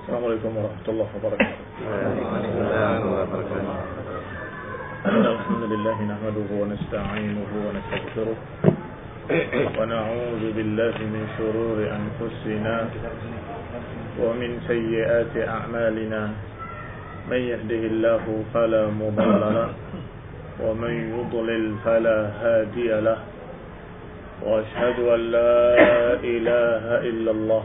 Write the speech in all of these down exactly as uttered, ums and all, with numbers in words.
Assalamualaikum warahmatullahi wabarakatuh. Alhamdulillah nahmaduhu wa nasta'inuhu wa nastaghfiruh wa na'udzu billahi min shururi anfusina wa min sayyiati a'malina. Man yahdihillahu fala mudilla lahu wa man yudlil fala hadiya lahu. Wa ashhadu an la ilaha illallah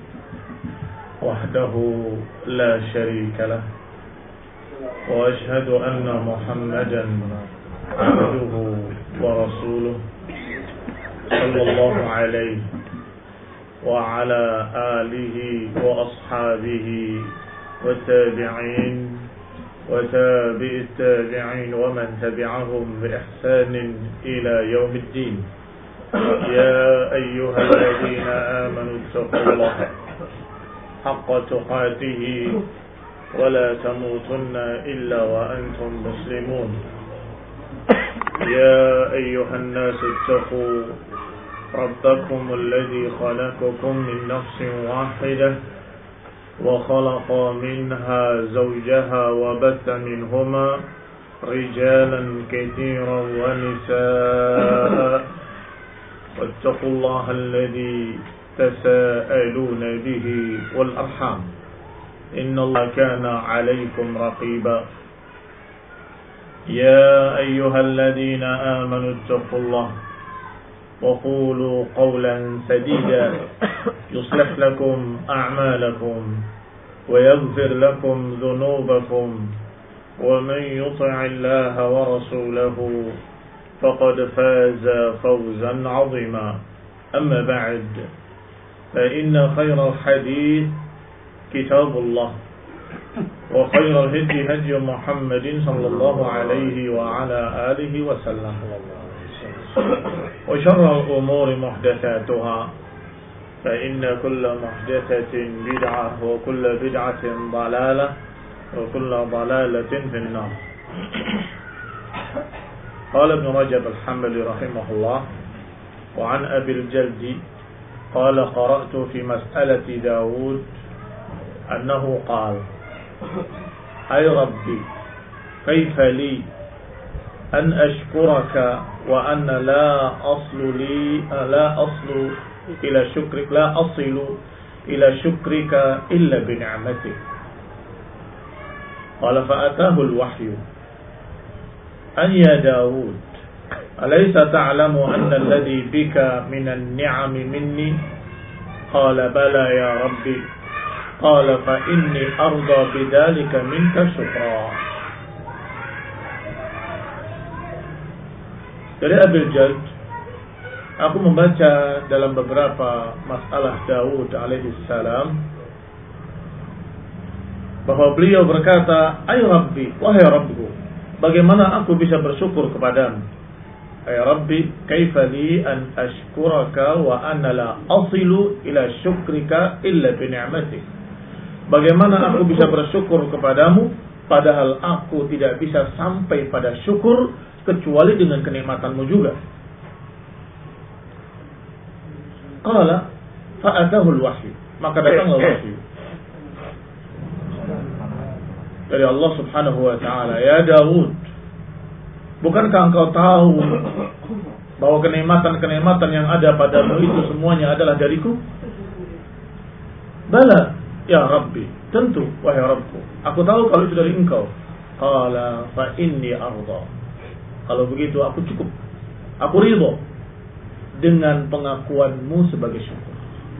وحده لا شريك له وأشهد أن محمدا عبده ورسوله صلى الله عليه وعلى آله وأصحابه والتابعين وتابع التابعين ومن تبعهم بإحسان إلى يوم الدين. يا أيها الذين آمنوا اتقوا الله حق تقاته ولا تموتن إلا وأنتم مسلمون. يا أيها الناس اتقوا ربكم الذي خلقكم من نفس واحدة وخلق منها زوجها وبث منهما رجالا كثيرا ونساء واتقوا الله الذي تساءلون به والأرحام إن الله كان عليكم رقيبا. يا أيها الذين آمنوا اتقوا الله وقولوا قولا سديدا يصلح لكم أعمالكم ويغفر لكم ذنوبكم ومن يطع الله ورسوله فقد فاز فوزا عظيما. أما بعد فإن خير الحديث كتاب الله وخير الهدي هدي محمد صلى الله عليه وعلى آله وسلم وشر الأمور محدثاتها فإن كل محدثة بدعة وكل بدعة ضلالة وكل ضلالة في النار. قال ابن رجب الحنبلي رحمه الله وعن أبي الجلد قال قرأت في مسألة داود أنه قال أي ربي كيف لي أن أشكرك وأن لا أصل لي لا أصل إلى شكرك لا أصل إلى شكرك إلا بنعمتك. قال فأتاه الوحي أن يا داود أليس تعلم أن الذي بك من النعم مني؟ قال بلى يا ربي. قال فإني أرضى بذلك منك شكرا. Dari Abil Jald, aku membaca dalam beberapa masalah Daud alaihissalam bahwa beliau berkata, "Ay Rabbi, wahai Rabbku, bagaimana aku bisa bersyukur kepadamu? Ay Rabbi, kaifa li an ashkuraka wa anna la asilu ila syukrika illa bi ni'matik." Bagaimana aku bisa bersyukur kepadamu padahal aku tidak bisa sampai pada syukur kecuali dengan kenikmatanmu juga. Qala fa'atahu al-wahyu, maka datanglah wahyu dari Allah Subhanahu wa taala, "Ya Daud, bukankah engkau tahu bahwa kenikmatan-kenikmatan yang ada padamu itu semuanya adalah dariku?" "Bala, ya Rabbi, tentu, wahai Rabbku, aku tahu kalau itu dari engkau." "Qala fa inni arda." Kalau begitu aku cukup, aku ridho dengan pengakuanmu sebagai syukur.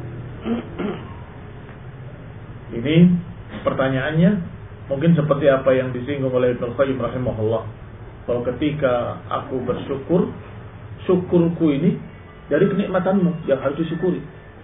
Ini pertanyaannya mungkin seperti apa yang disinggung oleh Ibnu Qayyim rahimahullah, bahwa ketika aku bersyukur, syukurku ini dari kenikmatanmu yang harus disyukuri.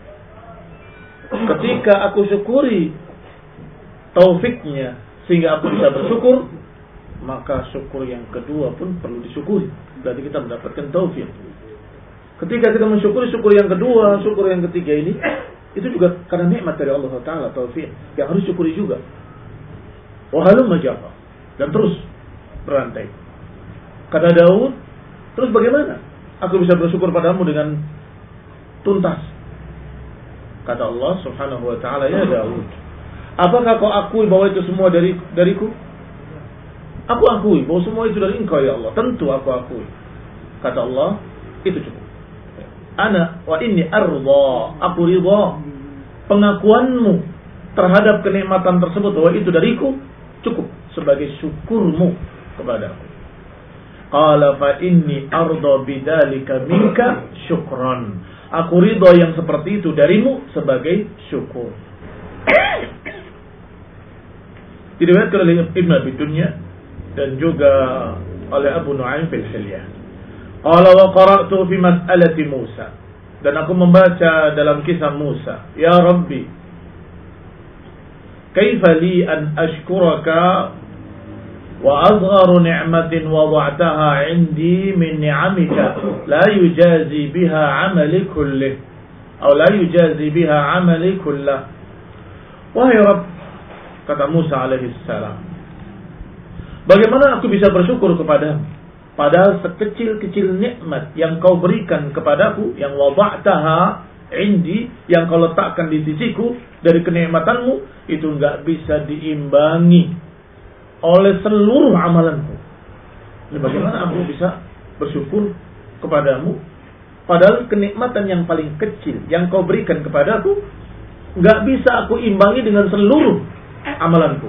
Ketika aku syukuri taufiknya sehingga aku bisa bersyukur, maka syukur yang kedua pun perlu disyukuri. Berarti kita mendapatkan taufik. Ketika kita mensyukuri syukur yang kedua, syukur yang ketiga ini, itu juga karena nikmat dari Allah Taala, taufik yang harus syukuri juga. Wahalum majapa, dan terus berantai. Kata Daud, terus bagaimana aku bisa bersyukur padamu dengan tuntas? Kata Allah Subhanahu wa taala, "Ya Daud, Apakah kau akui bahwa itu semua dari dariku? Aku akui bahwa semua itu dari engkau ya Allah. Tentu aku akui. Kata Allah, itu cukup. Ana wa inni arda, aku ridha. Pengakuanmu terhadap kenikmatan tersebut bahwa itu dariku cukup sebagai syukurmu kepadaku. Qala fa inni arda bidzalika minka syukran. Aku ridha yang seperti itu darimu sebagai syukur. Diriwayatkan oleh Ibn Abi Dunya dan juga oleh Abu Nu'aim fil Hilyah. Qala wa qara'tu fi mas'alati Musa, dan aku membaca dalam kisah Musa, ya Rabbi, kaifa li an ashkuraka wa azgharu ni'matin wada'taha 'indi min ni'amika la yujazi biha 'amali kullih atau la yujazi biha 'amali kullah. Wahai Rabb, kata Musa alaihi salam, bagaimana aku bisa bersyukur kepadamu padahal sekecil-kecil nikmat yang kau berikan kepadaku, yang wada'taha indi, yang kau letakkan di sisiku dari kenikmatanmu, itu enggak bisa diimbangi oleh seluruh amalanku. Jadi bagaimana aku bisa bersyukur kepadamu padahal kenikmatan yang paling kecil yang kau berikan kepadaku enggak bisa aku imbangi dengan seluruh amalanku.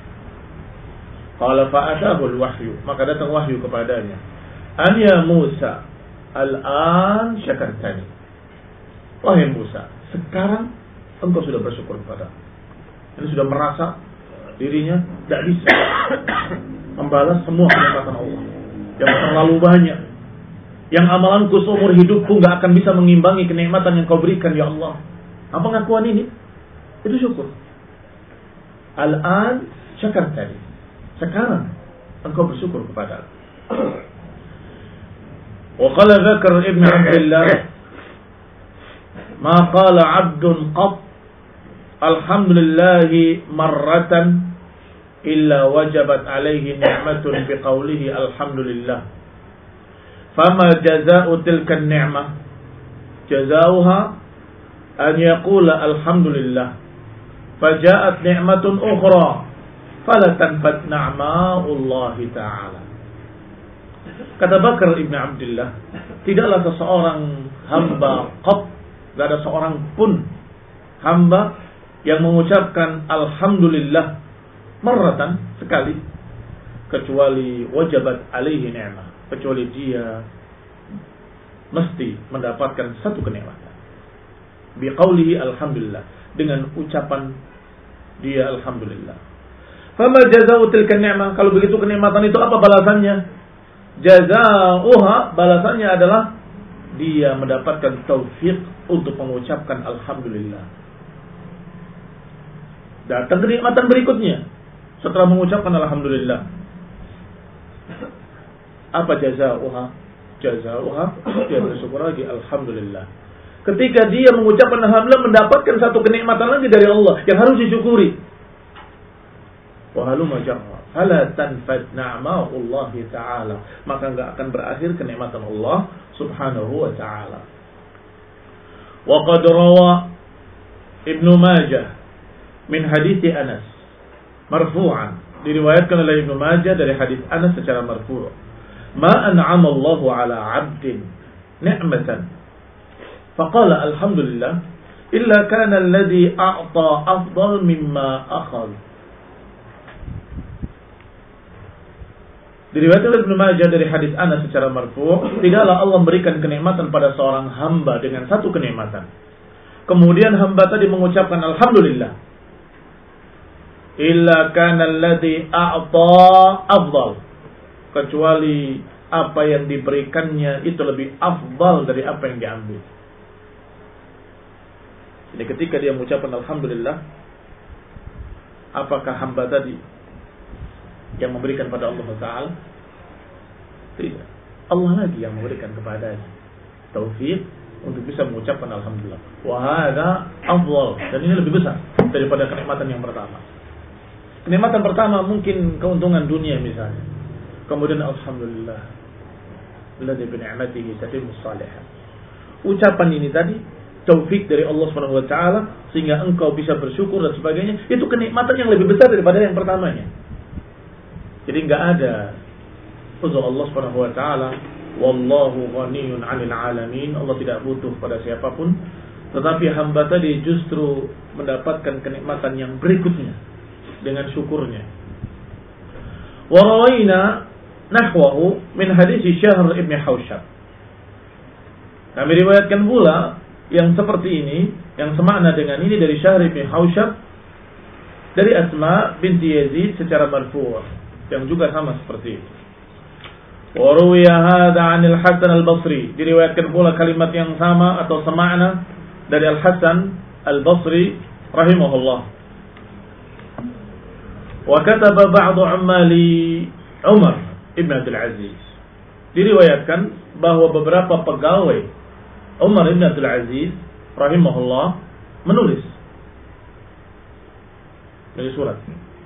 Qala fa'atahu al-wahyu, maka datang wahyu kepadanya. An ya Musa, al-an syakartani. Wahai Musa, sekarang engkau sudah bersyukur kepada. Ini sudah merasa dirinya tidak bisa membalas semua kenikmatan Allah yang terlalu banyak. Yang amalanku seumur hidupku enggak akan bisa mengimbangi kenikmatan yang kau berikan ya Allah. Apa pengakuan ini? Itu syukur. Al-an syakartani. Sekarang engkau bersyukur kepada aku. Wa qala dzakar Ibn Abdullah, ma qala 'abdun qat alhamdulillah marratan illa wajabat alaihi ni'matun biqaulihi alhamdulillah. Fama jazaa'u tilka an-ni'mah? Jazaa'uha an yaqula alhamdulillah. Faja'at ni'matun ukhra fala tanfat na'ma'ullahi ta'ala. Kata Bakar Ibn Abdullah, tidaklah seseorang hamba qat, tidak ada seorang pun hamba yang mengucapkan alhamdulillah marratan, sekali, kecuali wajabat alaihi ni'mah, kecuali dia mesti mendapatkan satu kenikmatan. Biqaulihi alhamdulillah, dengan ucapan dia alhamdulillah. Fama jazaa'u tilka ni'mah? Kalau begitu kenikmatan itu apa balasannya? Jazaa'uha, balasannya adalah dia mendapatkan taufik untuk mengucapkan alhamdulillah. Datang kenikmatan berikutnya setelah mengucapkan alhamdulillah. Apa jazaa'uha? Jazaa'uha, dia bersyukur lagi alhamdulillah. Ketika dia mengucapkan alhamdulillah, mendapatkan satu kenikmatan lagi dari Allah yang harus disyukuri. Wahaluma jarra fala tanfad na'ma'ullah ta'ala, maka enggak akan berakhir kenikmatan Allah subhanahu wa ta'ala. Wa qad rawa Ibnu Majah min hadits Anas marfu'an, diriwayatkan oleh Ibnu Majah dari hadis Anas secara marfu'. Ma an'ama Allahu 'ala 'abdin ni'matan faqala alhamdulillah illa kana alladhi a'ta afdal mimma akhadha. Diriwayatkan oleh Ibnu Majah dari hadis Anas secara marfu', tidaklah Allah memberikan kenikmatan pada seorang hamba dengan satu kenikmatan, kemudian hamba tadi mengucapkan alhamdulillah, illa kana alladhi a'ta afdal, kecuali apa yang diberikannya itu lebih afdal dari apa yang diambil. Jadi ketika dia mengucapkan alhamdulillah, apakah hamba tadi yang memberikan pada Allah Ta'ala? Tidak. Allah lagi yang memberikan kepadanya taufik untuk bisa mengucapkan alhamdulillah. Wa hadza afdal, dan ini lebih besar daripada kenikmatan yang pertama. Kenikmatan pertama mungkin keuntungan dunia misalnya. Kemudian alhamdulillah alladzi bi ni'matihi tatimmu shalihat. Ucapan ini tadi taufik dari Allah Subhanahu wa taala sehingga engkau bisa bersyukur dan sebagainya, itu kenikmatan yang lebih besar daripada yang pertamanya. Jadi enggak ada uzur Allah Subhanahu wa taala, wallahu ghaniyun 'anil 'alamin. Allah tidak butuh pada siapapun, tetapi hamba tadi justru mendapatkan kenikmatan yang berikutnya dengan syukurnya. Wa rawaina nahwahu min hadis Syahr ibn Hausyab. Kami riwayatkan pula yang seperti ini, yang semakna dengan ini dari Syahr ibn Hausyab dari Asma binti Yazid secara marfu', yang juga sama seperti itu. Wa ruwiya hadza 'anil Hasan al-Basri, diriwayatkan pula kalimat yang sama atau semakna dari Al-Hasan al-Basri rahimahullah. Wa kataba ba'du 'ammali Umar ibn Abdul Aziz, diriwayatkan bahwa beberapa pegawai Umar ibn Abdul Aziz rahimahullah menulis dari surat,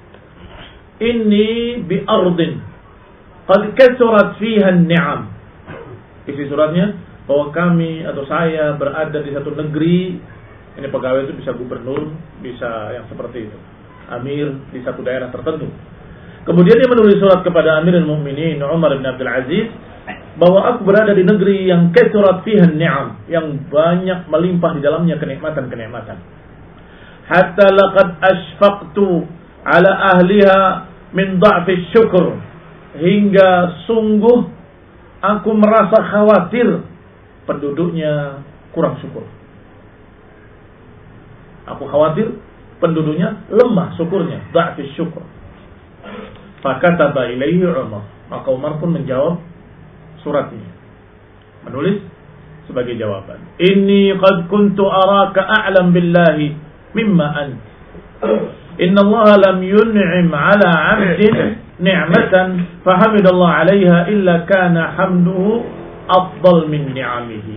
inni bi ardin qad kasurat fiha an-ni'am. Isi suratnya bahwa kami atau saya berada di satu negeri, ini pegawai itu bisa gubernur, bisa yang seperti itu, amir di satu daerah tertentu. Kemudian dia menulis surat kepada Amirul Mukminin Umar bin Abdul Aziz bahwa aku berada di negeri yang kasurat fiha ni'am, yang banyak melimpah di dalamnya kenikmatan-kenikmatan. Hatta laqad ashfaqtu ala ahliha min dha'fi syukur, hingga sungguh aku merasa khawatir penduduknya kurang syukur. Aku khawatir penduduknya lemah syukurnya, dha'fi syukur. Fakataba ilaihi Umar, maka Umar pun menjawab suratnya, menulis sebagai jawaban, inni qad kuntu araka a'lam billahi mimma ant, inna Allah lam yun'im ala 'abdin ni'matan fahamidallah 'alaiha illa kana hamduhu afdal min ni'amihi.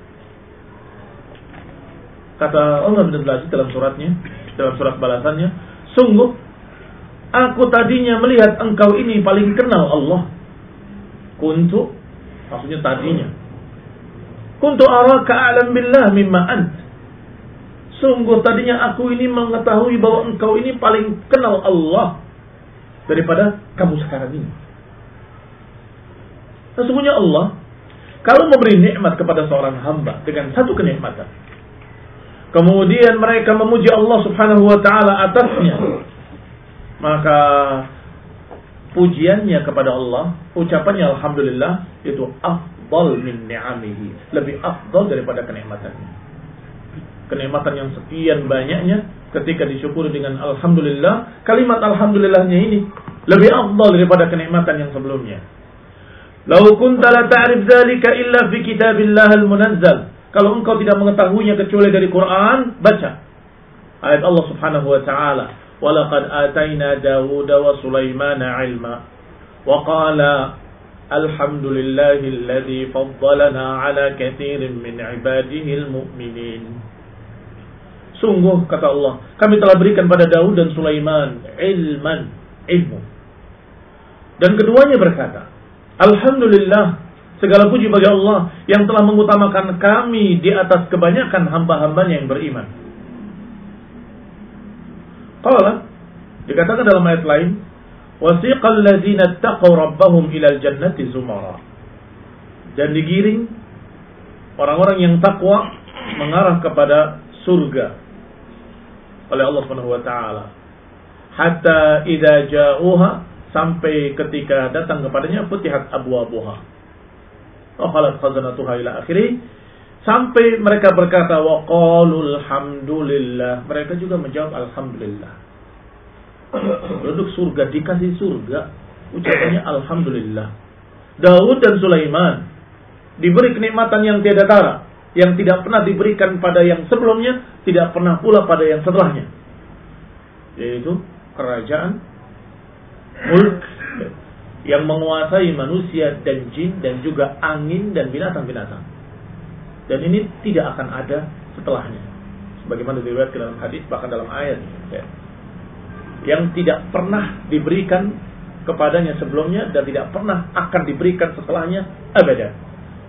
Kata Umar bin Abdul Aziz dalam suratnya, dalam surat balasannya, sungguh aku tadinya melihat engkau ini paling kenal Allah. Kuntu, maksudnya tadinya. Kuntu araka a'lam billah mimma ant. Sungguh tadinya aku ini mengetahui bahwa engkau ini paling kenal Allah daripada kamu sekarang ini. Sesungguhnya Allah kalau memberi nikmat kepada seorang hamba dengan satu kenikmatan, kemudian mereka memuji Allah Subhanahu wa taala atasnya, maka pujiannya kepada Allah, ucapannya alhamdulillah, itu afdal min ni'amihi, lebih afdal daripada kenikmatannya. Kenikmatan yang sekian banyaknya, ketika disyukuri dengan alhamdulillah, kalimat alhamdulillahnya ini lebih afdal daripada kenikmatan yang sebelumnya. Lau kunta la ta'rif dzalika illa fi kitabillah al-munazzal, kalau engkau tidak mengetahuinya kecuali dari Quran, baca ayat Allah Subhanahu wa taala, وَلَقَدْ آتَيْنَا دَاوُودَ وَسُلَيْمَانَ عِلْمًا وَقَالَ الْحَمْدُ لِلَّهِ الَّذِي فَضَّلَنَا عَلَى كَثِيرٍ مِنْ عِبَادِهِ الْمُؤْمِنِينَ. Sungguh, kata Allah, kami telah berikan pada Daud dan Sulaiman ilman, ilmu. Dan keduanya berkata, alhamdulillah, segala puji bagi Allah yang telah mengutamakan kami di atas kebanyakan hamba-hambanya yang beriman. Qala, dikatakan dalam ayat lain, wasiqal ladzina taqaw rabbahum ilal jannati zumara. Dan digiring orang-orang yang takwa mengarah kepada surga oleh Allah Subhanahu wa taala. Hatta idza ja'uha, sampai ketika datang kepadanya, futihat abwabuha wa khalat khazanatuha ila akhirih, sampai mereka berkata wa qalul hamdulillah, mereka juga menjawab alhamdulillah. Penduduk surga dikasih surga, ucapannya alhamdulillah. Daud dan Sulaiman diberi kenikmatan yang tiada tara, yang tidak pernah diberikan pada yang sebelumnya, tidak pernah pula pada yang setelahnya, yaitu kerajaan mulk yang menguasai manusia dan jin dan juga angin dan binatang-binatang. Dan ini tidak akan ada setelahnya, sebagaimana diriwayatkan dalam hadis, bahkan dalam ayat, ya, yang tidak pernah diberikan kepadanya sebelumnya dan tidak pernah akan diberikan setelahnya abadan.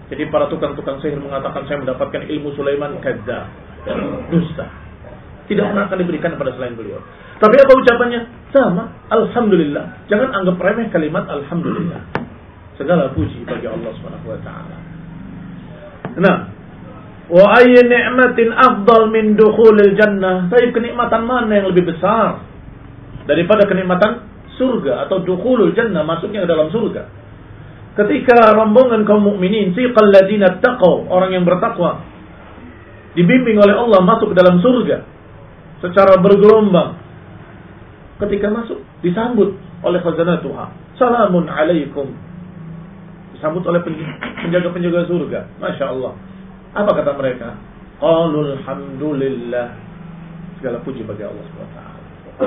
Jadi para tukang-tukang sihir mengatakan saya mendapatkan ilmu Sulaiman, kadzdzab, dusta. Tidak pernah akan diberikan kepada selain beliau. Tapi apa ucapannya? Sama, alhamdulillah. Jangan anggap remeh kalimat alhamdulillah. Segala puji bagi Allah Subhanahu wa taala. Nah, wa ayyi ni'matin afdal min dukhulil jannah? Tapi kenikmatan mana yang lebih besar daripada kenikmatan surga atau dukhulul jannah, masuknya ke dalam surga? Ketika rombongan kaum mukminin, siqal ladzina taqaw, orang yang bertakwa, dibimbing oleh Allah masuk ke dalam surga secara bergelombang. Ketika masuk disambut oleh khazanatuha, salamun alaikum. Disambut oleh penjaga-penjaga surga. Masya Allah. Apa kata mereka? Qalul hamdulillah. Segala puji bagi Allah subhanahu wa taala.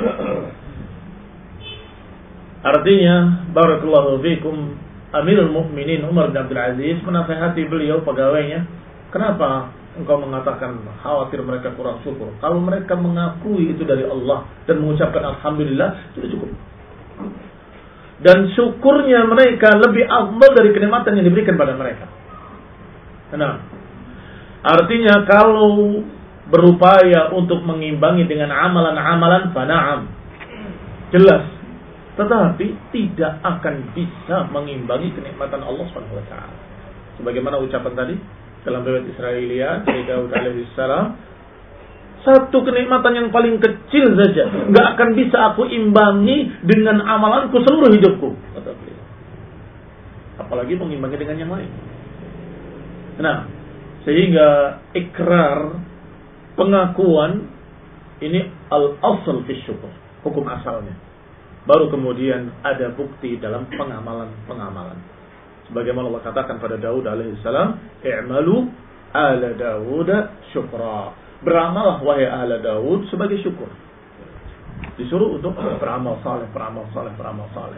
Artinya, barakallahu fikum, Amirul Mukminin Umar bin Abdul Aziz menasihati beliau pegawainya, kenapa engkau mengatakan khawatir mereka kurang syukur? Kalau mereka mengakui itu dari Allah dan mengucapkan alhamdulillah, sudah cukup. Dan syukurnya mereka lebih afdal dari kenikmatan yang diberikan pada mereka. Nah, artinya kalau berupaya untuk mengimbangi dengan amalan-amalan, fana'am, jelas. Tetapi tidak akan bisa mengimbangi kenikmatan Allah subhanahu wa taala. Sebagaimana ucapan tadi dalam riwayat Israiliyat dari Daud alaihi salam, satu kenikmatan yang paling kecil saja nggak akan bisa aku imbangi dengan amalanku seluruh hidupku, kata beliau. Apalagi mengimbangi dengan yang lain. Nah, sehingga ikrar, pengakuan ini al-asl fi syukur, hukum asalnya. Baru kemudian ada bukti dalam pengamalan-pengamalan. Sebagaimana Allah katakan pada Daud alaihi salam, "I'malu ala Daud syukra." Beramallah wahai ahli Daud sebagai syukur. Disuruh untuk beramal saleh, beramal saleh, beramal saleh.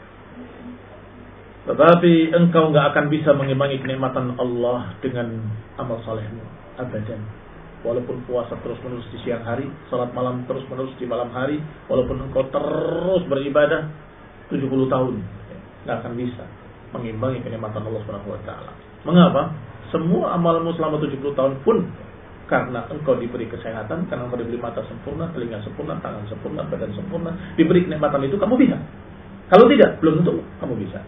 Tetapi engkau enggak akan bisa mengimbangi kenikmatan Allah dengan amal salehmu abadan. Walaupun puasa terus-menerus di siang hari, salat malam terus-menerus di malam hari, walaupun engkau terus beribadah tujuh puluh tahun, enggak akan bisa mengimbangi kenikmatan Allah Subhanahu wa taala. Mengapa? Semua amalmu selama tujuh puluh tahun pun karena engkau diberi kesehatan, karena engkau diberi mata sempurna, telinga sempurna, tangan sempurna, badan sempurna, diberi kenikmatan itu kamu bisa. Kalau tidak, belum tentu kamu bisa.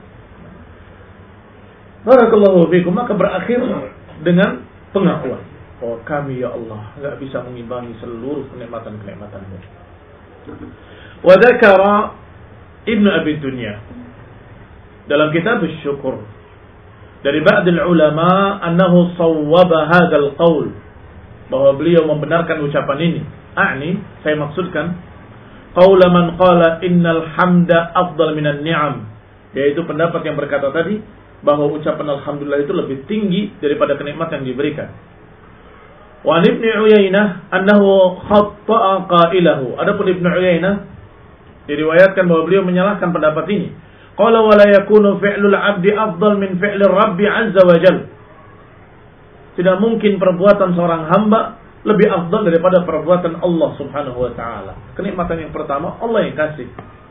Barakallahu fiikum, maka berakhir dengan pengakuan. Oh kami ya Allah enggak bisa mengimbangi seluruh kenikmatan-kenikmatan-Mu. Wa dzakara Ibnu Abi Dunya dalam kitab Asy-Syukur dari ba'dil ulama annahu sawwaba hadzal qaul, bahwa beliau membenarkan ucapan ini. A'ni, saya maksudkan qaula man qala innal hamda afdal minan ni'am, yaitu pendapat yang berkata tadi bahwa ucapan alhamdulillah itu lebih tinggi daripada kenikmatan yang diberikan. Wa Ibnu Uyainah annahu khatta'a qailahu. Adapun Ibnu Uyainah diriwayatkan bahwa beliau menyalahkan pendapat ini. Qala wa la yakunu fi'lul 'abdi afdal min fi'lir Rabbi 'azza wa jalla. Tidak mungkin perbuatan seorang hamba lebih afdal daripada perbuatan Allah Subhanahu wa taala. Kenikmatan yang pertama Allah yang kasih.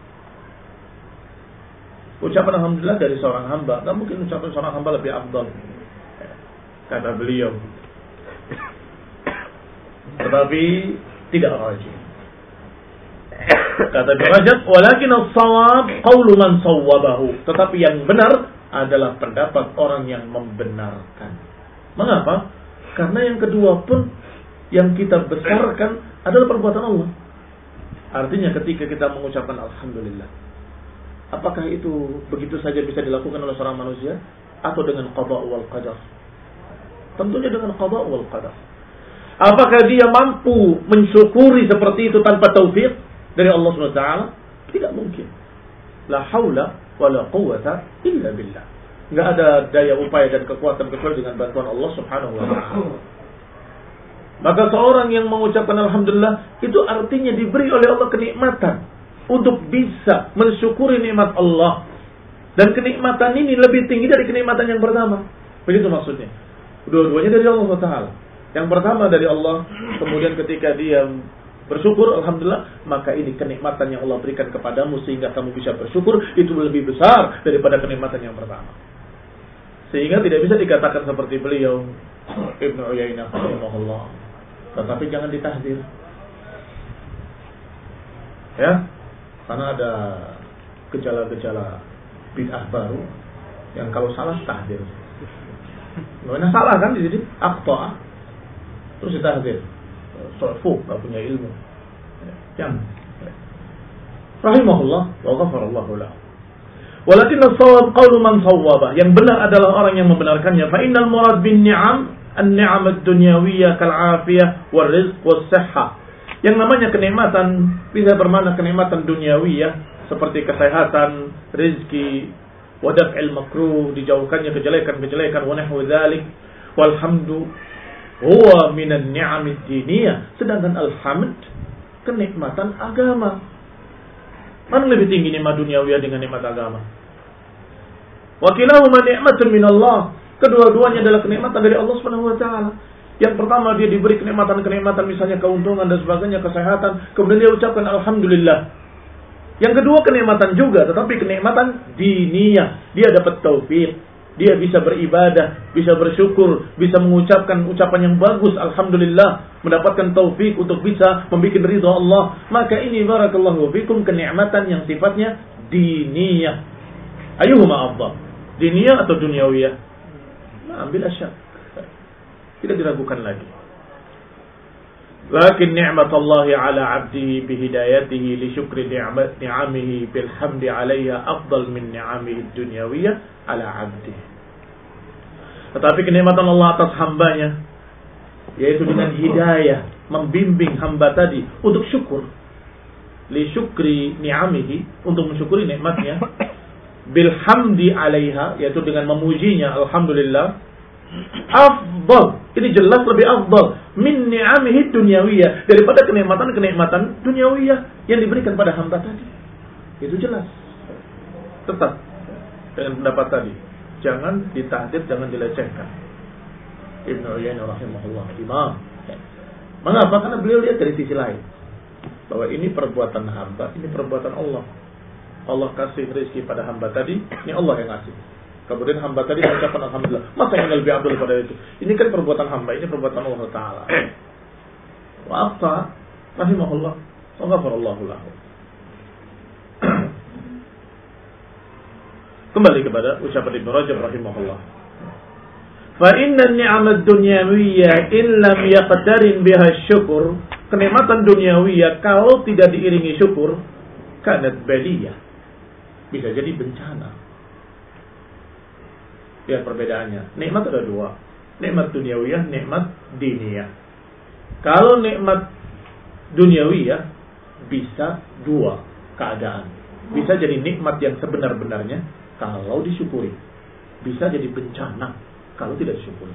Ucapan alhamdulillah dari seorang hamba, enggak mungkin ucapan seorang hamba lebih afdal. Kata beliau. Tetapi tidak rajih. Kata Rajab, walakin as-shawab qaulu man sawwabahu. Tetapi yang benar adalah pendapat orang yang membenarkan. Mengapa? Karena yang kedua pun yang kita besarkan adalah perbuatan Allah. Artinya ketika kita mengucapkan alhamdulillah, apakah itu begitu saja bisa dilakukan oleh seorang manusia atau dengan qada wal qadar? Tentunya dengan qada wal qadar. Apakah dia mampu mensyukuri seperti itu tanpa taufik dari Allah subhanahu wa taala? Tidak mungkin. La haula wala quwwata illa billah. Enggak ada daya upaya dan kekuatan kecuali dengan bantuan Allah subhanahu wa taala. Maka seorang yang mengucapkan alhamdulillah itu artinya diberi oleh Allah kenikmatan untuk bisa mensyukuri nikmat Allah. Dan kenikmatan ini lebih tinggi dari kenikmatan yang pertama. Begitu maksudnya. Dua-duanya dari Allah subhanahu wa taala. Yang pertama dari Allah, kemudian ketika dia bersyukur, alhamdulillah, maka ini kenikmatan yang Allah berikan kepadamu sehingga kamu bisa bersyukur, itu lebih besar daripada kenikmatan yang pertama. Sehingga tidak bisa dikatakan seperti beliau Ibnu Uyainah rahimahullah. Tetapi jangan ditahdir. Ya, karena ada gejala-gejala bid'ah baru yang kalau salah tahdir. Mana salah kan di sini? Akhta. Terus ditahdir. Sofu, enggak punya ilmu. Jangan. Rahimahullah wa ghafarallahu lahu. Walakin as-shawab qawlu man shawwaba. Yang benar adalah orang yang membenarkannya. Fa innal murad bin ni'am an-ni'am ad-dunyawiyyah kal-'afiyah war-rizq was-sihhah. Yang namanya kenikmatan bisa bermakna kenikmatan duniawiyah seperti kesehatan, rezeki, wa daf'il makruh, dijauhkannya kejelekan-kejelekan, wa nahwu dzalik. Walhamdu huwa minan ni'amid diniyah. Sedangkan alhamd kenikmatan agama. Mana lebih tinggi nikmat duniawiyah dengan nikmat agama? Wa kilahuma ni'matun minallah. Kedua-duanya adalah kenikmatan dari Allah Subhanahu wa taala. Yang pertama dia diberi kenikmatan-kenikmatan misalnya keuntungan dan sebagainya, kesehatan, kemudian dia ucapkan alhamdulillah. Yang kedua kenikmatan juga, tetapi kenikmatan diniyah. Dia dapat taufik, dia bisa beribadah, bisa bersyukur, bisa mengucapkan ucapan yang bagus alhamdulillah, mendapatkan taufik untuk bisa membuat ridha Allah. Maka ini barakallahu fikum kenikmatan yang sifatnya diniyah. Ayuhuma afdal? Diniyah atau dunyawiyah? Nah, ambil asyak. Tidak diragukan lagi. Lakin ni'mat Allah ala 'abdihi bihidayatihi li syukri ni'mat ni'amihi bil hamdi 'alayha afdal min ni'amihi dunyawiyah ala 'abdihi. Tetapi kenikmatan Allah atas hambanya yaitu dengan hidayah, membimbing hamba tadi untuk syukur. Li syukri ni'amihi, untuk mensyukuri nikmatnya, bil hamdi 'alayha, yaitu dengan memujinya alhamdulillah. Afdal, ini jelas lebih afdal min ni'amihi dunyawiyah, daripada kenikmatan-kenikmatan dunyawiyah yang diberikan pada hamba tadi. Itu jelas. Tetap dengan pendapat tadi, jangan ditahdir, jangan dilecehkan. Ibnu Uyainah rahimahullah, imam. Mengapa? Karena beliau lihat dari sisi lain, bahwa ini perbuatan hamba, ini perbuatan Allah. Allah kasih rezeki pada hamba tadi, ini Allah yang kasih. Kemudian hamba tadi mengucapkan alhamdulillah. Masa yang lebih abdul pada itu? Ini kan perbuatan hamba, ini perbuatan Allah Ta'ala. Wa afta rahimahullah wa ghafarallahu lahu. Kembali kepada ucapan Ibnu Rajab rahimahullah. Fa inna ni'amat dunyawiyyah in lam yaqtarin biha syukur. Kenikmatan duniawiyah kalau tidak diiringi syukur, kanat baliyah. Bisa jadi bencana. Ya, perbedaannya. Nikmat ada dua. Nikmat duniawiyah, nikmat diniyah. Kalau nikmat duniawiyah bisa dua keadaan. Bisa jadi nikmat yang sebenar-benarnya kalau disyukuri. Bisa jadi bencana kalau tidak disyukuri.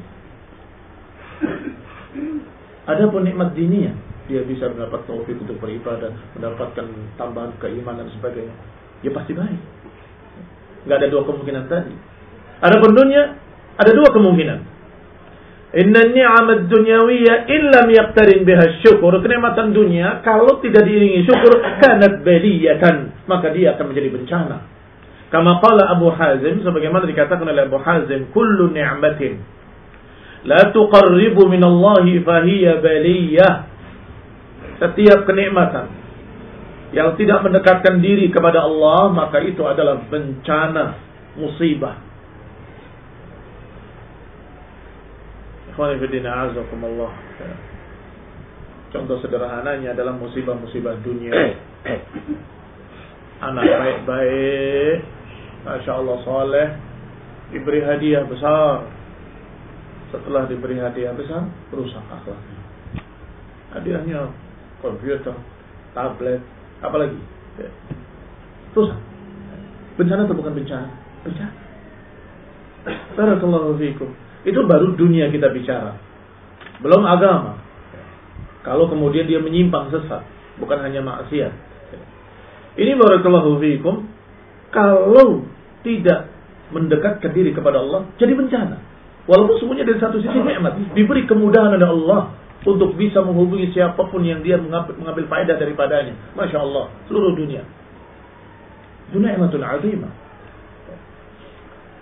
Adapun nikmat diniyah, dia bisa mendapat taufik untuk beribadah, mendapatkan tambahan keimanan dan sebagainya. Ya pasti baik. Enggak ada dua kemungkinan tadi. Adapun dunia ada dua kemungkinan. Inna ni'amat dunyawiyya illam yaqtarin biha syukur. Kenikmatan dunia kalau tidak diiringi syukur, kanat baliyatan, maka dia akan menjadi bencana. Kama qala Abu Hazim, sebagaimana dikatakan oleh Abu Hazim, kullu ni'matin la tuqarribu min Allah fa hiya baliyah. Setiap kenikmatan yang tidak mendekatkan diri kepada Allah, maka itu adalah bencana, musibah. Contoh sederhananya adalah musibah-musibah dunia. Anak baik-baik, Masya Allah soleh, diberi hadiah besar. Setelah diberi hadiah besar, rusak akhlaknya. Hadiahnya komputer, tablet, apalagi rusak. Bencana atau bukan bencana? Bencana. Barakallahu fiikum. Itu baru dunia kita bicara, belum agama. Kalau kemudian dia menyimpang sesat, bukan hanya maksiat. Ini barakallahu fiikum, kalau tidak mendekatkan diri kepada Allah, jadi bencana. Walaupun semuanya dari satu sisi nikmat, diberi kemudahan oleh Allah untuk bisa menghubungi siapapun yang dia mengambil, mengambil faedah daripadanya. Masya Allah, seluruh dunia. Dunia nikmatun azimah.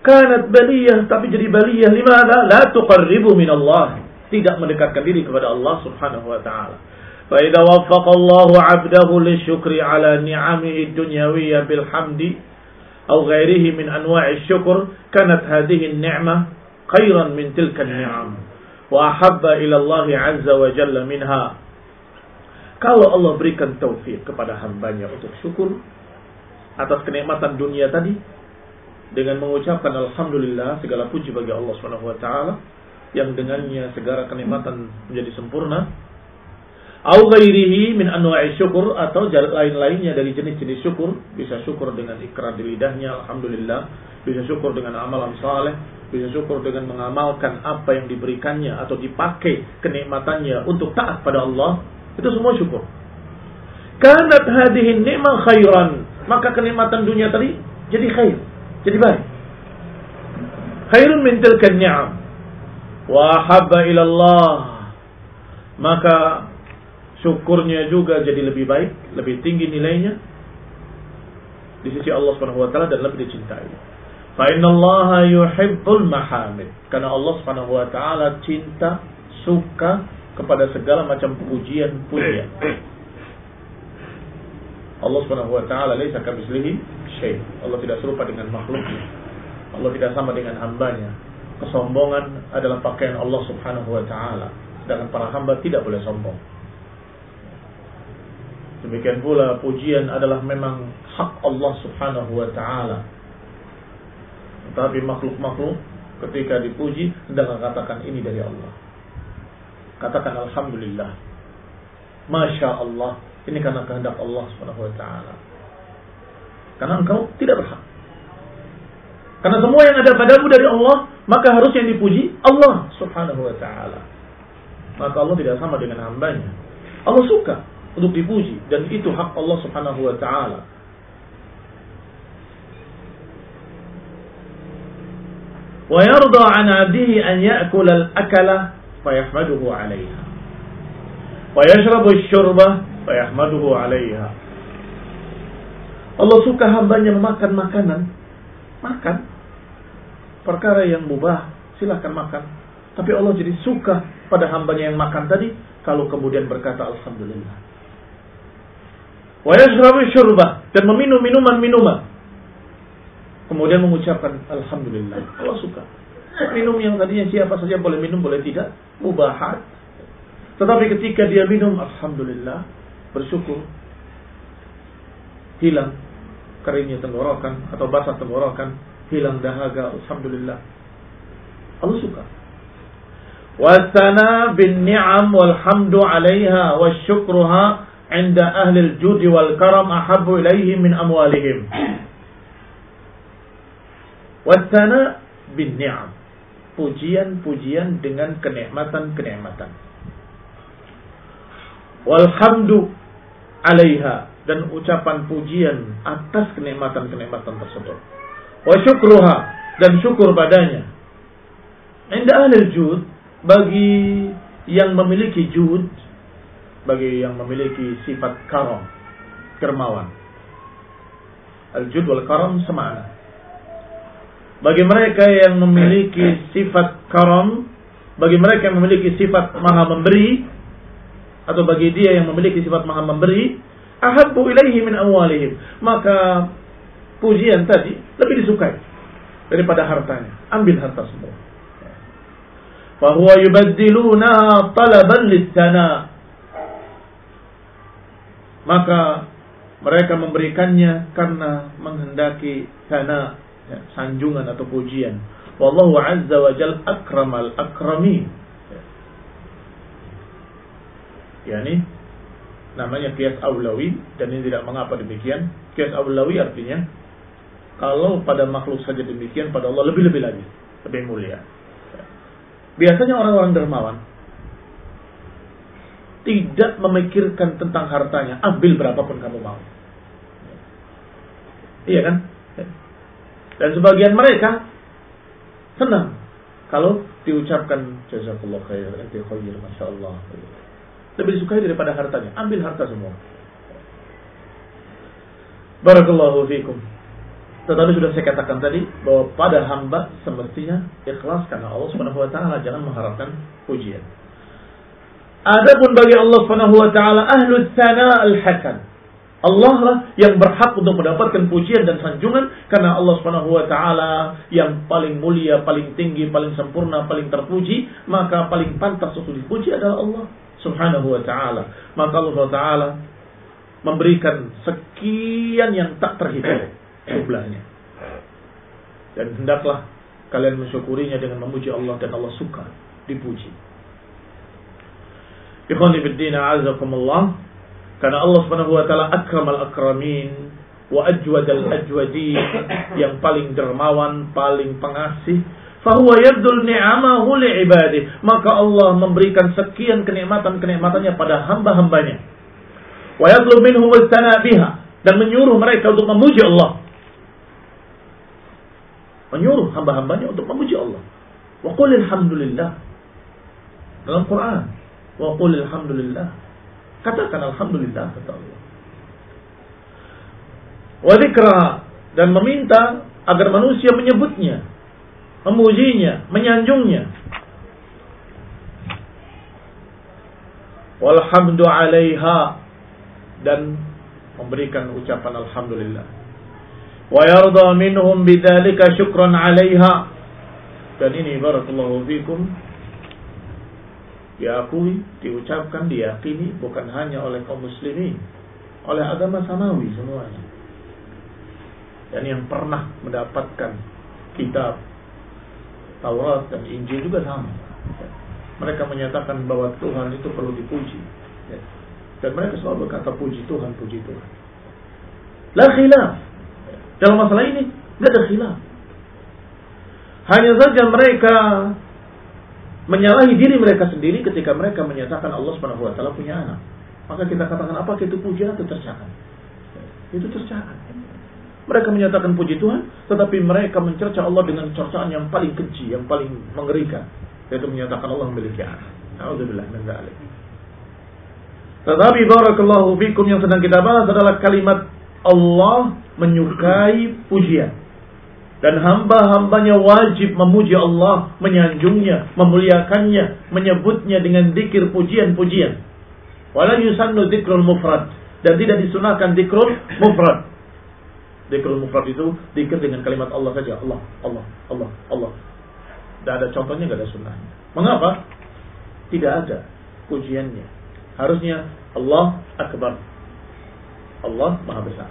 kanat baliyah, tapi jadi baliyah. Limana? La tuqarribu min Allah. Tidak mendekatkan diri kepada Allah subhanahu wa ta'ala. Fa idza waffaqa Allahu 'abdahu lisyukri 'ala ni'amihi ad-dunyawiyyah bil hamdi aw ghairihi min anwa'i syukur, kanat hadhihi an-ni'mah khairan min tilka an-ni'am wa ahabba ila Allah 'azza wa jalla minha. Kalau Allah berikan taufik kepada hambanya untuk syukur atas kenikmatan dunia tadi dengan mengucapkan alhamdulillah, segala puji bagi Allah Subhanahu wa taala yang dengannya segala kenikmatan menjadi sempurna, au ghairihi min anwa'i syukur, atau jalan lain-lainnya dari jenis-jenis syukur, bisa syukur dengan ikrar di lidahnya alhamdulillah, bisa syukur dengan amalan saleh, bisa syukur dengan mengamalkan apa yang diberikannya atau dipakai kenikmatannya untuk taat pada Allah, itu semua syukur. Kanat hadhihi ni'mah khairan, maka kenikmatan dunia tadi jadi khair, jadi baik. Khairun min tilka ni'am wa habba ila Allah, maka syukurnya juga jadi lebih baik, lebih tinggi nilainya di sisi Allah Subhanahu wa taala dan lebih dicintai. Fa innallaha yuhibbul mahamid, karena Allah Subhanahu wa taala cinta, suka kepada segala macam pujian-pujian. Allah Subhanahu wa taala laisa kamitslihi syai'. Allah tidak serupa dengan makhluknya. Allah tidak sama dengan hambanya. Kesombongan adalah pakaian Allah Subhanahu wa taala, sedangkan para hamba tidak boleh sombong. Demikian pula pujian adalah memang hak Allah Subhanahu wa taala. Tetapi makhluk-makhluk ketika dipuji sedang katakan ini dari Allah. Katakan alhamdulillah, masya Allah, ini karena kehendak Allah Subhanahu wa taala. Karena engkau tidak berhak. Karena semua yang ada padamu dari Allah, maka harus yang dipuji Allah Subhanahu wa ta'ala. Maka Allah tidak sama dengan hambanya. Allah suka untuk dipuji, dan itu hak Allah Subhanahu wa ta'ala. Wa yarda 'an 'abdihi an ya'kula al-akala fa yahmaduhu 'alayha wa yashrabu asy-syurba fa yahmaduhu 'alayha. Allah suka hambanya memakan makanan, makan perkara yang mubah, silahkan makan. Tapi Allah jadi suka pada hambanya yang makan tadi kalau kemudian berkata alhamdulillah. Wa yashrabu syurba, dan meminum minuman-minuman, kemudian mengucapkan alhamdulillah. Allah suka. Minum yang tadinya siapa saja boleh minum, boleh tidak, mubahat. Tetapi ketika dia minum alhamdulillah, bersyukur, hilang keringnya tenggorokan atau basah tenggorokan, hilang dahaga, alhamdulillah. Allah suka. Wasana bin ni'am wal hamdu 'alaiha wasyukruha 'inda ahli al-jud wal karam ahabbu ilaihi min amwalihim. Wasana bin ni'am, pujian-pujian dengan kenikmatan-kenikmatan. Wal hamdu 'alaiha, dan ucapan pujian atas kenikmatan-kenikmatan tersebut. Wa syukruha, dan syukur padanya. Inda ahlil jud, bagi yang memiliki jud, bagi yang memiliki sifat karam, dermawan. Al-jud wal karam semana. Bagi mereka yang memiliki sifat karam, bagi mereka yang memiliki sifat maha memberi, atau bagi dia yang memiliki sifat maha memberi, ahabbu ilaihi min amwalihim, maka pujian tadi lebih disukai daripada hartanya. Ambil harta semua. Fa huwa yubaddiluna talaban lis-sana, maka mereka memberikannya karena menghendaki sana, ya, sanjungan atau pujian. Wallahu azza wa jalla akramal akramin. Yani namanya qiyas aulawi, dan ini tidak mengapa demikian. Qiyas aulawi artinya kalau pada makhluk saja demikian, pada Allah lebih-lebih lagi, lebih mulia. Biasanya orang-orang dermawan tidak memikirkan tentang hartanya, ambil berapapun kamu mau. Iya kan? Dan sebagian mereka senang kalau diucapkan jazakallah khair, ente khair, masyaallah. Lebih disukai daripada hartanya. Ambil harta semua. Barakallahu fiikum. Tetapi sudah saya katakan tadi bahwa pada hamba semestinya ikhlas karena Allah Subhanahu wa taala, jangan mengharapkan pujian. Adapun bagi Allah Subhanahu wa taala ahlus tsana al-hasan. Allah lah yang berhak untuk mendapatkan pujian dan sanjungan karena Allah Subhanahu wa taala yang paling mulia, paling tinggi, paling sempurna, paling terpuji, maka paling pantas untuk dipuji adalah Allah Subhanahu wa taala. Maka Allah Subhanahu wa taala memberikan sekian yang tak terhitung jumlahnya. Dan hendaklah kalian mensyukurinya dengan memuji Allah dan Allah suka dipuji. Ikhwani fiddin a'azakumullah. Karena Allah Subhanahu wa taala akramal akramin wa ajwadal ajwadin, yang paling dermawan, paling pengasih. Fa huwa yabdul ni'amahu li'ibadihi, maka Allah memberikan sekian kenikmatan-kenikmatannya pada hamba-hambanya. Wa yatlub minhum al-thana biha, dan menyuruh mereka untuk memuji Allah. Menyuruh hamba-hambanya untuk memuji Allah. Wa qul alhamdulillah. Dalam Quran, wa qul alhamdulillah. Katakan alhamdulillah, kata Allah. Wa dzikra, dan meminta agar manusia menyebutnya, memujinya, menyanjungnya. Walhamdu 'alaiha, dan memberikan ucapan alhamdulillah. Wa yarda minhum bidzalika syukran 'alaiha, dan ini barakallahu fikum diakui, diucapkan, diyakini bukan hanya oleh kaum muslimin, oleh agama samawi semuanya. Dan yang pernah mendapatkan kitab Taurat dan Injil juga sama. Mereka menyatakan bahwa Tuhan itu perlu dipuji. Dan mereka selalu berkata puji Tuhan, puji Tuhan. La khilaf. Dalam masalah ini tidak ada khilaf. Hanya saja mereka menyalahi diri mereka sendiri ketika mereka menyatakan Allah Subhanahu wa taala punya anak. Maka kita katakan apakah itu pujian atau tercela? Itu tercela. Mereka menyatakan puji Tuhan, tetapi mereka mencerca Allah dengan cercaan yang paling keji, yang paling mengerikan, yaitu menyatakan Allah memiliki anak. A'udzubillah min dzalik. Tetapi barakallahu fikum, yang sedang kita bahas adalah kalimat Allah menyukai pujian. Dan hamba-hambanya wajib memuji Allah, menyanjungnya, memuliakannya, menyebutnya dengan dzikir pujian-pujian. Wala yusannu dzikrul mufrad, dan tidak disunahkan dzikrul mufrad. Dzikrul mufrad itu dzikir dengan kalimat Allah saja, Allah, Allah, Allah, Allah. Tidak ada contohnya, tidak ada sunnahnya. Mengapa? Tidak ada pujiannya. Harusnya Allah Akbar, Allah Maha Besar.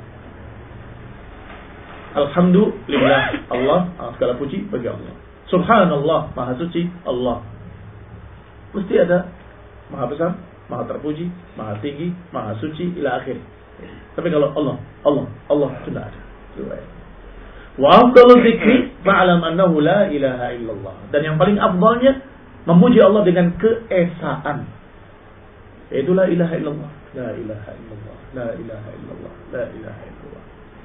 Alhamdulillah, Allah, segala puji bagi Allah. Subhanallah, Maha Suci Allah. Mesti ada Maha Besar, Maha Terpuji, Maha Tinggi, Maha Suci, ila akhir. Tapi kalau Allah, Allah, Allah, sudah ada. Wa afdalu dzikri fa'lam annahu la ilaha illallah. Dan yang paling afdalnya memuji Allah dengan keesaan. Yaitu la ilaha illallah, la ilaha illallah, la ilaha illallah, la ilaha illallah.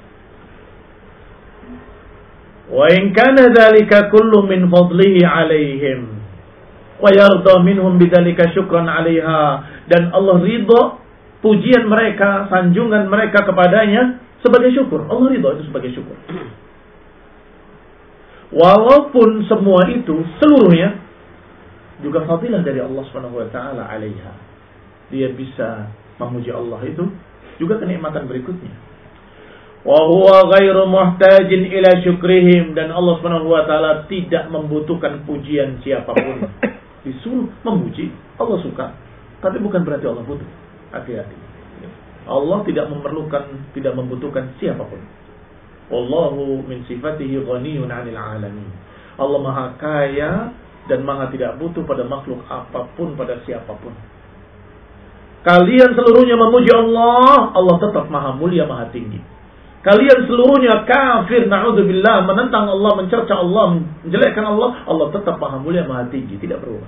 Wa in kana dzalika kullu min fadlihi 'alaihim wa yarda minhum bidzalika syukran 'alaiha, dan Allah ridha pujian mereka, sanjungan mereka kepadanya sebagai syukur. Allah ridha itu sebagai syukur. Walaupun semua itu seluruhnya juga fadilah dari Allah Subhanahu wa taala 'alaiha. Dia bisa memuji Allah itu juga kenikmatan berikutnya. Wa huwa ghairu muhtajin ila syukrihim, dan Allah Subhanahu wa taala tidak membutuhkan pujian siapapun. Disuruh memuji, Allah suka, tapi bukan berarti Allah butuh. Hati-hati. Allah tidak memerlukan, tidak membutuhkan siapapun. Wallahu min sifatihi ghaniyun 'anil 'alamin. Allah Maha kaya dan Maha tidak butuh pada makhluk apapun, pada siapapun. Kalian seluruhnya memuji Allah, Allah tetap Maha mulia, Maha tinggi. Kalian seluruhnya kafir, na'udzubillah, menentang Allah, mencerca Allah, menjelekkan Allah, Allah tetap Maha mulia, Maha tinggi, tidak berubah.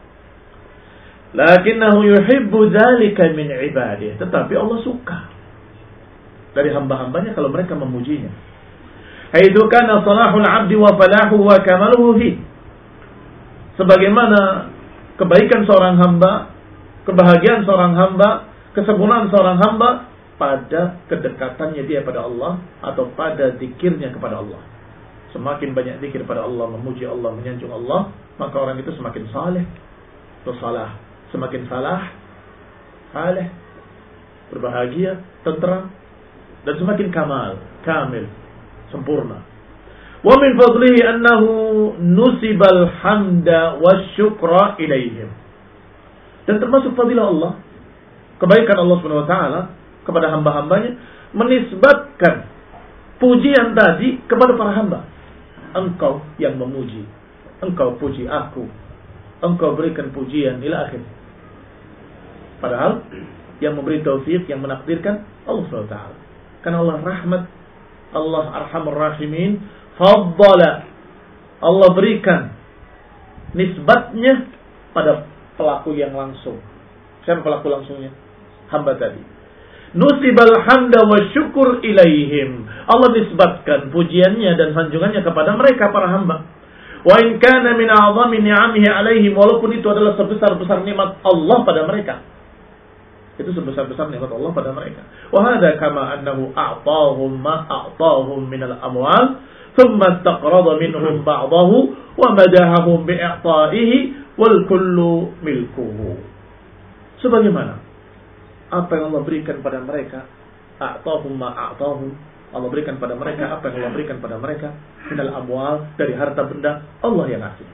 Lakinnahu yuhibbu dzalika min ibadihi, tetapi Allah suka dari hamba-hambanya kalau mereka memujinya. Haitsu kana salahul 'abdi wa falahu wa kamaluhu fi. Sebagaimana kebaikan seorang hamba, kebahagiaan seorang hamba, kesempurnaan seorang hamba pada kedekatannya dia pada Allah atau pada zikirnya kepada Allah. Semakin banyak zikir pada Allah, memuji Allah, menyanjung Allah, maka orang itu semakin saleh atau salah. Semakin salah, saleh, berbahagia, tenteram, dan semakin kamal, kamil, sempurna. Wa min fadlihi annahu nusibal hamda wasyukra ilaihim. Dan termasuk fadilah Allah, kebaikan Allah Subhanahu wa taala kepada hamba-hambanya, menisbatkan pujian tadi kepada para hamba. Engkau yang memuji, engkau puji aku, engkau berikan pujian ila akhir. Padahal yang memberi taufik, yang menakdirkan Allah Subhanahu wa taala. Karena Allah rahmat, Allah arhamur rahimin, faddala, Allah berikan nisbatnya pada pelaku yang langsung. Siapa pelaku langsungnya? Hamba tadi. Nusibal hamda wa syukur ilaihim. Allah nisbatkan pujiannya dan sanjungannya kepada mereka para hamba. Wa in kana min a'zami ni'amihi alaihim, walaupun itu adalah sebesar-besar nikmat Allah pada mereka. Itu sebesar-besar nikmat Allah pada mereka. Wa hadza kama annahu a'tahum ma a'tahum min al-amwal, thumma istaqrada minhum ba'dahu wa madahahum bi'a'ta'ihi wal kullu milkuhu. Sebagaimana apa yang Allah berikan pada mereka, a'tahum ma a'tahum, Allah berikan pada mereka apa yang Allah berikan pada mereka minal amwal, dari harta benda, Allah yang ngasih.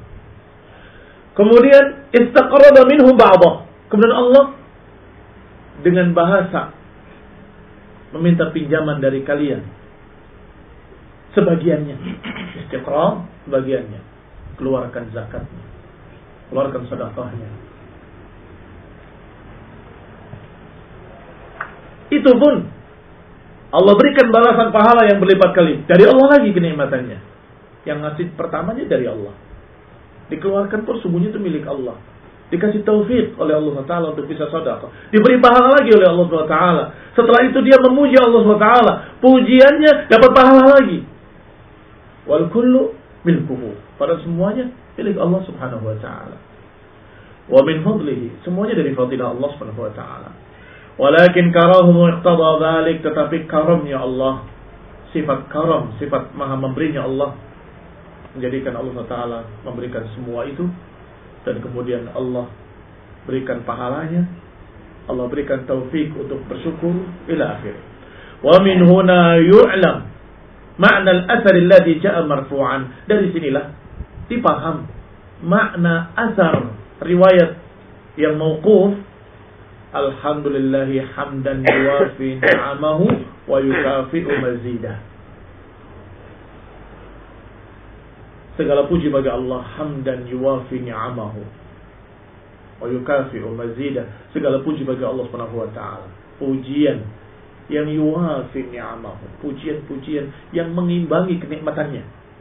Kemudian istaqrada minhum ba'dah, kemudian Allah dengan bahasa meminta pinjaman dari kalian sebagiannya, istiqrar sebagiannya, keluarkan zakatnya, keluarkan sedekahnya. Itu pun Allah berikan balasan pahala yang berlipat kali. Dari Allah lagi kenikmatannya. Yang ngasih pertamanya dari Allah. Dikeluarkan pun sungguhnya itu milik Allah. Dikasih taufik oleh Allah subhanahu wa taala untuk bisa sedekah. Diberi pahala lagi oleh Allah subhanahu wa taala. Setelah itu dia memuji Allah subhanahu wa taala. Pujiannya dapat pahala lagi. Wal kullu milkuhu. Pada semuanya milik Allah subhanahu wa taala. Wa min fadlihi. Semuanya dari fadilah Allah subhanahu wa taala. Walakin karahum iqtada dzalik, tetapi karamnya Allah, sifat karam, sifat maha memberinya Allah, menjadikan Allah subhanahu wa taala memberikan semua itu, dan kemudian Allah berikan pahalanya, Allah berikan taufik untuk bersyukur ila akhir. Wa min huna yu'lam ma'na al-athar alladhi ja'a marfu'an. Dari sinilah dipaham makna asar riwayat yang mauquf, alhamdulillahi hamdan yuwafi ni'amahu wa yukafi'u mazidah. Segala puji bagi Allah, hamdan yuwafi ni'amahu wa yukafi'u mazidah. Segala puji bagi Allah Subhanahu wa taala. Pujian yang yuwafi ni'amahu, pujian-pujian yang mengimbangi kenikmatannya.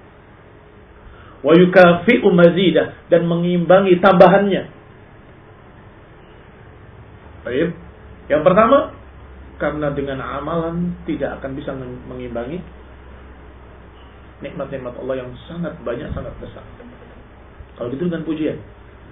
Wa yukafi'u mazidah, dan mengimbangi tambahannya. Baik. Yang pertama, karena dengan amalan tidak akan bisa mengimbangi nikmat-nikmat Allah yang sangat banyak, sangat besar. Kalau gitu dengan pujian.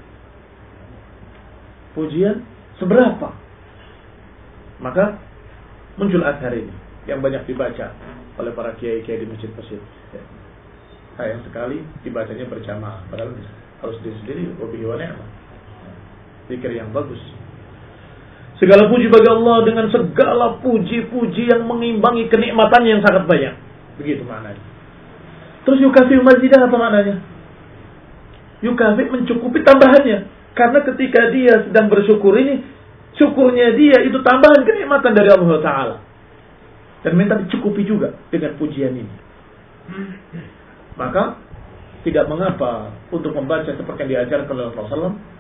Pujian seberapa? Maka muncul athar ini yang banyak dibaca oleh para kiai-kiai di masjid-masjid. Ya. Sayang sekali dibacanya berjamaah, padahal harus dia sendiri wabihi wa ni'mah. Zikir yang bagus. Segala puji bagi Allah dengan segala puji-puji yang mengimbangi kenikmatan yang sangat banyak. Begitu maknanya. Terus yukafi mazidah apa maknanya? Yukafi mencukupi tambahannya. Karena ketika dia sedang bersyukur ini, syukurnya dia itu tambahan kenikmatan dari Allah Taala. Dan minta dicukupi juga dengan pujian ini. Maka tidak mengapa untuk membaca seperti yang diajarkan oleh Rasulullah sallallahu alaihi wasallam.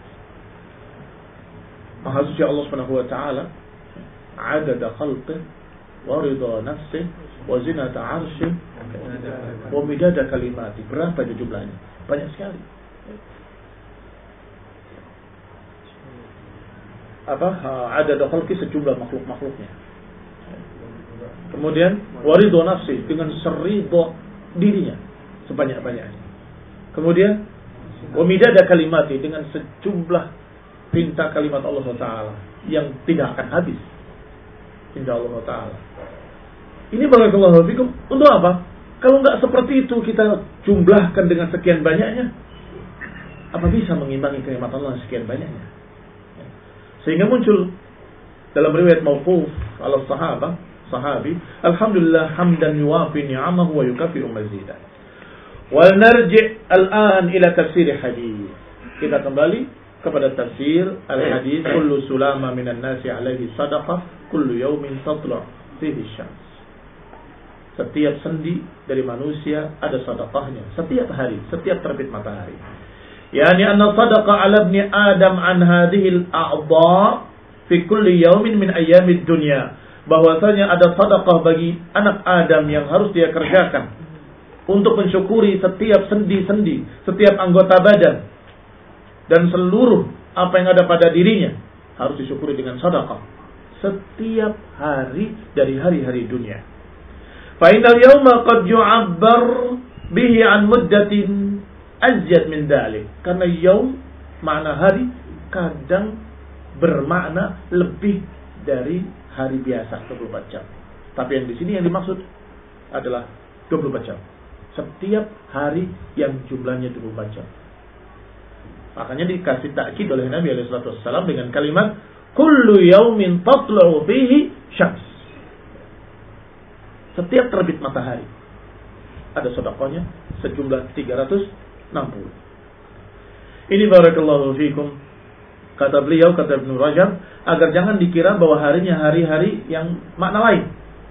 Maha suci Allah Subhanahu wa taala, adada khalqih wa ridha nafsih wa zinata 'arsyih wa midada kalimati. Berapa itu jumlahnya? Banyak sekali. Apa? Adada khalqih, sejumlah makhluk-makhluknya. Kemudian wa ridha nafsih, dengan seridha dirinya sebanyak-banyaknya. Kemudian wa midada kalimati, dengan sejumlah pinta kalimat Allah subhanahu wa taala yang tidak akan habis. Insyaallah taala. Ini barakallahu fikum untuk apa? Kalau nggak seperti itu kita jumlahkan dengan sekian banyaknya, apa bisa mengimbangi nikmat Allah sekian banyaknya? Sehingga muncul dalam riwayat mauquf ala sahabah, sahabi, alhamdulillah hamdan yuwafi ni'amahu wa yukafi'u mazidah. Wal narji' al-an ila tafsir hadis. Kita kembali kepada tafsir al-hadis, kullu sulama minan nasi alaihi sadaqah, kullu yawmin tatlu' fihi syams. Setiap sendi dari manusia ada sedekahnya setiap hari, setiap terbit matahari. Yani anna sadaqa ala ibni Adam an hadhihi al-a'dha fi kulli yawmin min ayyamid dunya. Bahwasanya ada sedekah bagi anak Adam yang harus dia kerjakan untuk mensyukuri setiap sendi-sendi, setiap anggota badan dan seluruh apa yang ada pada dirinya harus disyukuri dengan sedekah setiap hari dari hari-hari dunia. Fa'inal yawma qad yu'abbar bihi an muddatin azjad min dhalik. Karena yaum makna hari kadang bermakna lebih dari hari biasa dua puluh empat jam. Tapi yang di sini yang dimaksud adalah dua puluh empat jam. Setiap hari yang jumlahnya dua puluh empat jam. Makanya dikasih takkid oleh Nabi alaihi wasallam dengan kalimat kullu yaumin tatlu'u fihi syams. Setiap terbit matahari ada sedekahnya sejumlah tiga ratus enam puluh. Ini barakallahu fikum. Kata beliau, kata Ibnu Rajab, agar jangan dikira bahwa harinya hari-hari yang makna lain.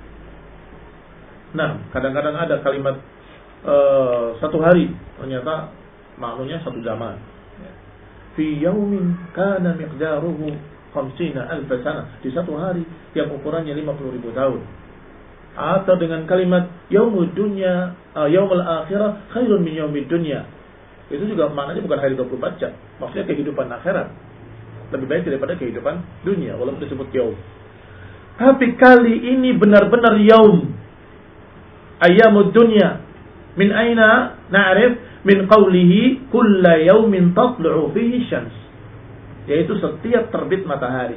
Nah, kadang-kadang ada kalimat uh, satu hari ternyata maknanya satu zaman. Fi yaumin kana miqdaruhu khamsina alf sana. Di satu hari yang ukurannya lima puluh ribu tahun. Atau dengan kalimat yaumud dunya, uh, yaumul akhirah khairun min yaumid dunya. Itu juga maknanya bukan hari dua puluh empat jam. Maksudnya kehidupan akhirat lebih baik daripada kehidupan dunia walaupun disebut yaum. Tapi kali ini benar-benar yaum. Ayyamud dunya. Min aina na'rif? Min qawlihi kulla yaumin tatlu'u fihi syams. Yaitu setiap terbit matahari.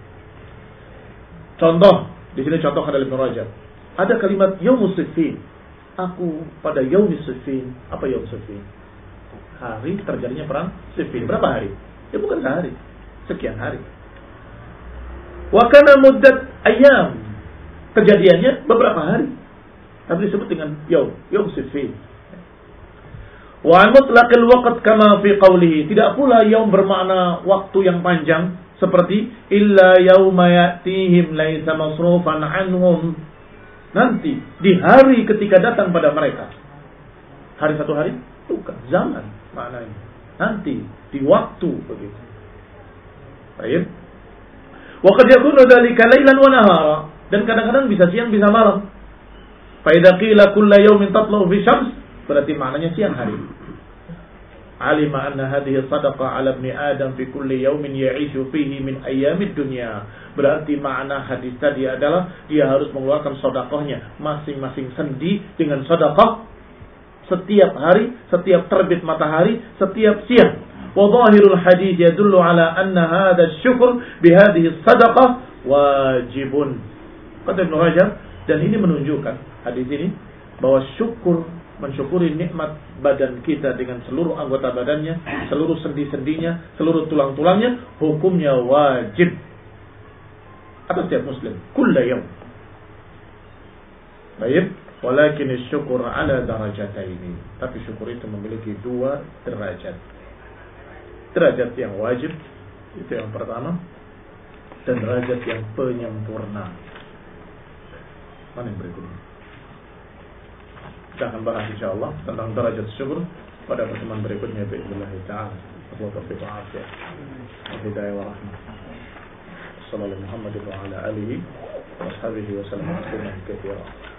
Contoh, di sini contoh dari Ibnu Rajab. Ada kalimat yaumus siffin. Aku pada yaumus siffin. Apa yaum siffin? Hari terjadinya perang Siffin. Berapa hari? Ya bukan sehari, sekian hari. Wa kana muddat ayyam. Kejadiannya beberapa hari. Tapi disebut dengan yaum, yaum siffin. Wa mutlaqil waqt kama fi qawlihi. Tidak pula yaum bermakna waktu yang panjang seperti illa yauma ya'tihim laisa masrufan anhum. Nanti di hari ketika datang pada mereka. Hari satu hari? Bukan, zaman maknanya. Nanti di waktu begitu. Baik. Wa qad yakunu dzalika lailan wa nahara, dan kadang-kadang bisa siang bisa malam. Fa idza qila kullu yawmin tatlu fi syams, berarti maknanya siang hari. Alima anna hadhihi sadaqah ala ibni Adam fi kulli yawmin ya'ishu fihi min ayyamid dunya. Berarti makna hadis tadi adalah dia harus mengeluarkan sedekahnya masing-masing sendi dengan sedekah setiap hari, setiap terbit matahari, setiap siang. Wa dhahirul hadis yadullu ala anna hadha asy-syukr bi hadhihi sadaqah wajibun. Kata Ibnu Rajab, dan ini menunjukkan hadis ini bahwa syukur, mensyukuri nikmat badan kita dengan seluruh anggota badannya, seluruh sendi-sendinya, seluruh tulang-tulangnya, hukumnya wajib atas setiap muslim, kulla yaum. Baik, walakin syukur ala darajataini. Tapi syukur itu memiliki dua derajat. Derajat yang wajib, itu yang pertama, dan derajat yang penyempurna. Mana yang berikutnya? Kita akan bahas insyaallah tentang derajat syukur pada pertemuan berikutnya bi'idznillah ta'ala. Wa taufiq wa afiyah. Wa hidayah wa rahmah. Sallallahu Muhammad wa ala alihi wa ashabihi wa sallam tasliman katsiran.